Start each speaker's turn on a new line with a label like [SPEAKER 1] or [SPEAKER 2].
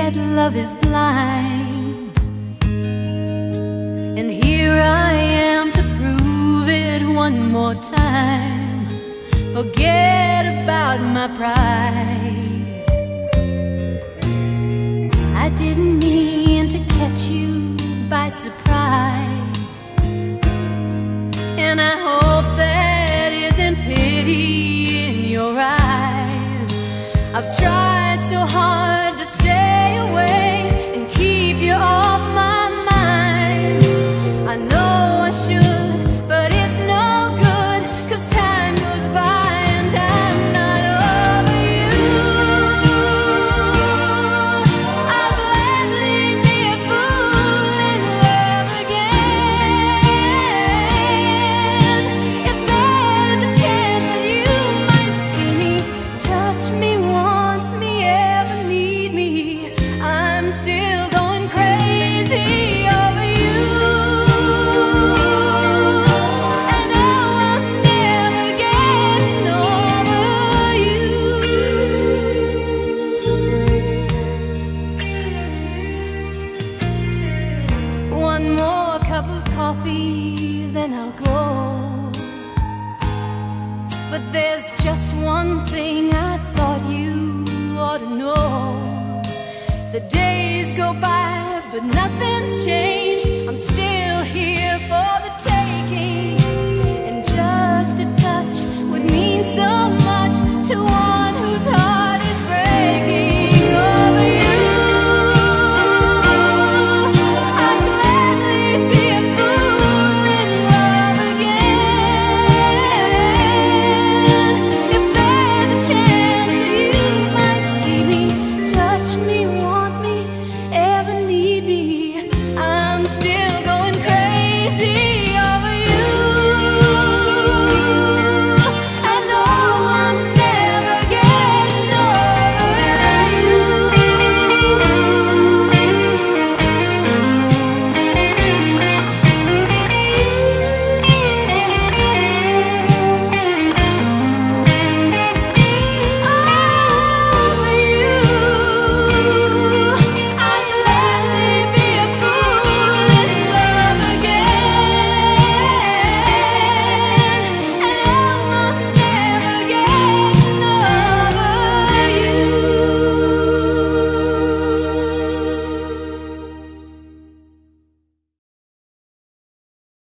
[SPEAKER 1] that love is blind, and here I am to prove it one more time. Forget about my pride. I didn't mean to catch you by surprise, and I hope that isn't pity in your eyes. I've tried so hard to stay away and keep you off my mind. I know I should, but it's no good, 'cause time goes by and I'm not over you. I'll gladly be a fool in love again. If there's a chance that you might see me, touch me, want me, ever need me, I'm still going crazy over you. And oh, I'm never getting over you. One more cup of coffee, then I'll go. But there's just one thing I thought you ought to know. The days go by, but nothing's changed. I'm still here for the taking, and just a touch would mean so much to one whose heart is breaking over you. I'd gladly be a fool in love again. If there's a chance that you might see me, touch me, want me, ever need me, I'm still going crazy